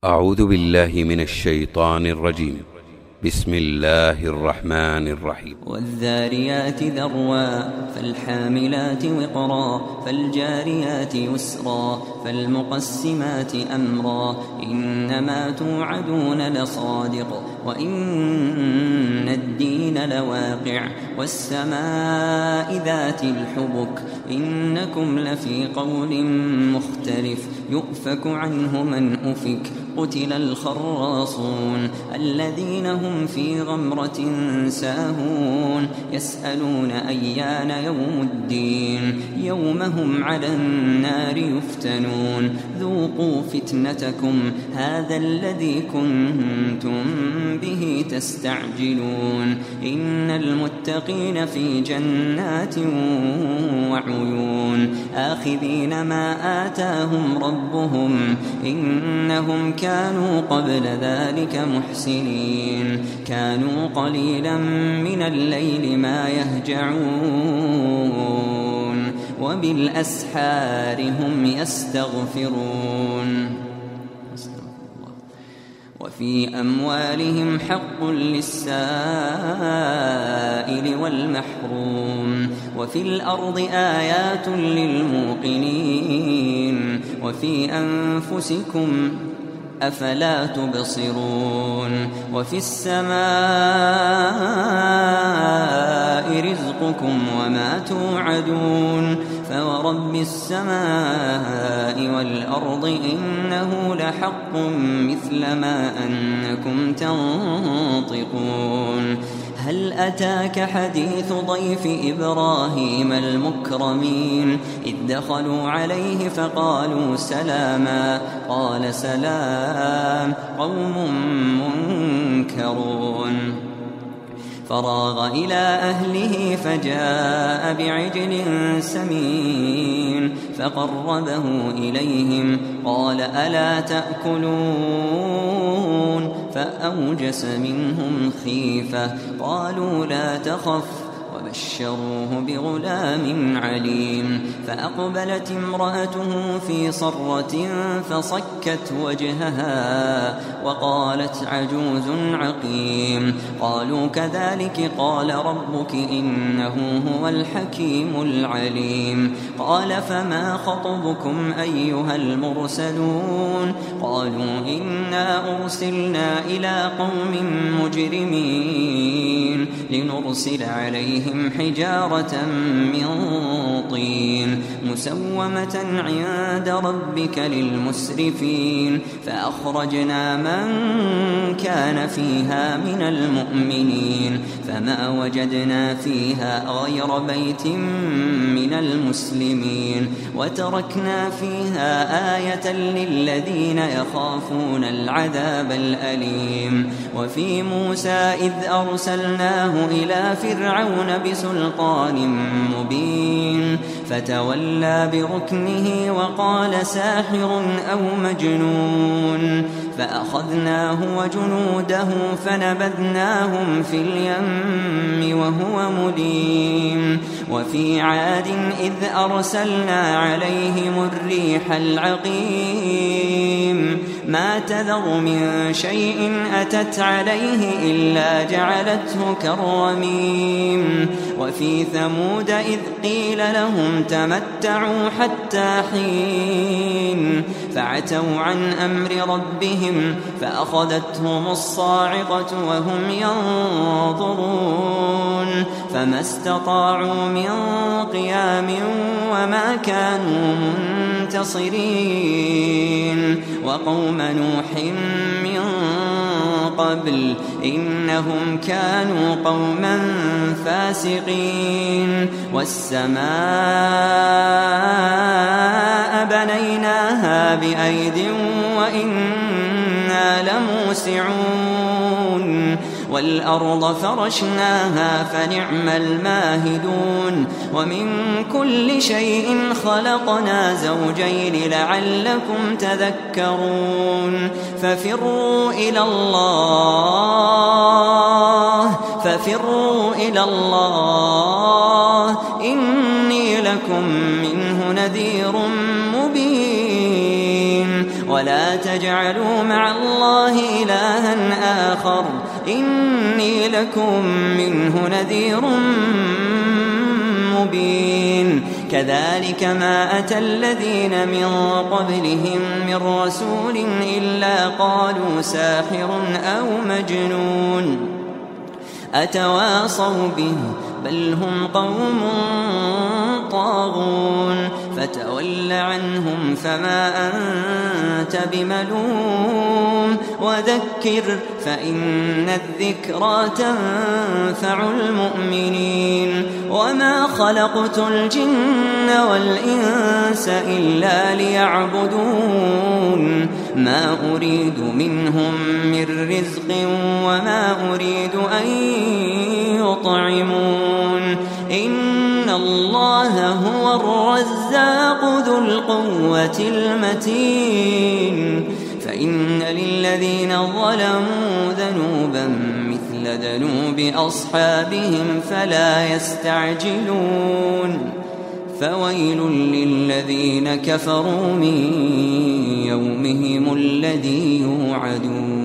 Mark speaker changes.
Speaker 1: أعوذ بالله من الشيطان الرجيم. بسم الله الرحمن الرحيم.
Speaker 2: والذاريات ذروا فالحاملات وقرا فالجاريات يسرا فالمقسمات أمرا إنما توعدون لصادق وإن الدين لواقع والسماء ذات الحبك إنكم لفي قول مختلف يؤفك عنه من أفك قتل الخراصون الذين هم في غمرة ساهون يسألون أيان يوم الدين يوم هم على النار يفتنون ذوقوا فتنتكم هذا الذي كنتم به تستعجلون إن المتقين في جنات وعيون آخذين ما آتاهم ربهم إنهم كانوا قبل ذلك محسنين كانوا قليلا من الليل ما يهجعون وبالأسحار هم يستغفرون وفي أموالهم حق للسائل والمحروم وفي الأرض آيات للموقنين وفي أنفسكم أفلا تبصرون وفي السماء رزقكم وما توعدون فورب السماء والأرض إنه لحق مثل ما أنكم تنطقون هل أتاك حديث ضيف إبراهيم المكرمين إذ دخلوا عليه فقالوا سلاما قال سلام قوم منكرون فراغ إلى أهله فجاء بعجل سمين فقربه إليهم قال ألا تأكلون فأوجس منهم خيفة قالوا لا تخف وبشروه بغلام عليم فأقبلت امرأته في صرة فصكت وجهها وقالت عجوز عقيم قالوا كذلك قال ربك إنه هو الحكيم العليم قال فما خطبكم أيها المرسلون قالوا إنا أرسلنا إلى قوم مجرمين لنرسل عليهم حجارة من طين مسومة عند ربك للمسرفين فأخرجنا من كان فيها من المؤمنين فما وجدنا فيها غير بيت من المسلمين وتركنا فيها آية للذين يخافون العذاب الأليم وفي موسى إذ أرسلناه إلى فرعون بسلطان مبين فتولى بركنه وقال ساحر أو مجنون فأخذناه وجنوده فنبذناهم في اليم وهو مليم وفي عاد إذ أرسلنا عليهم الريح العقيم ما تذر من شيء أتت عليه إلا جعلته كالرميم وفي ثمود إذ قيل لهم تمتعوا حتى حين فعتوا عن أمر ربهم فأخذتهم الصاعقة وهم ينظرون فما استطاعوا من قيام وما كانوا منتصرين وقوم نوح من قبل إنهم كانوا قوما فاسقين والسماء بنيناها بأيد وإنا لموسعون والأرض فرشناها فنعم الماهدون ومن كل شيء خلقنا زوجين لعلكم تذكرون ففروا إلى الله إني لكم منه نذير مبين ولا تجعلوا مع الله إلها آخر إني لكم منه نذير مبين كذلك ما أتى الذين من قبلهم من رسول إلا قالوا ساحر أو مجنون أتواصوا به بل هم قوم طاغون فتول عنهم فما أنت بملوم وذكر فإن الذكرى تنفع المؤمنين وما خلقت الجن والإنس إلا ليعبدون ما أريد منهم من رزق وما أريد أن يطعمون إن الله هو الرزاق ذو القوة المتين فإن للذين ظلموا ذنوبا مثل ذنوب أصحابهم فلا يستعجلون فويل للذين كفروا من يومهم الذي يوعدون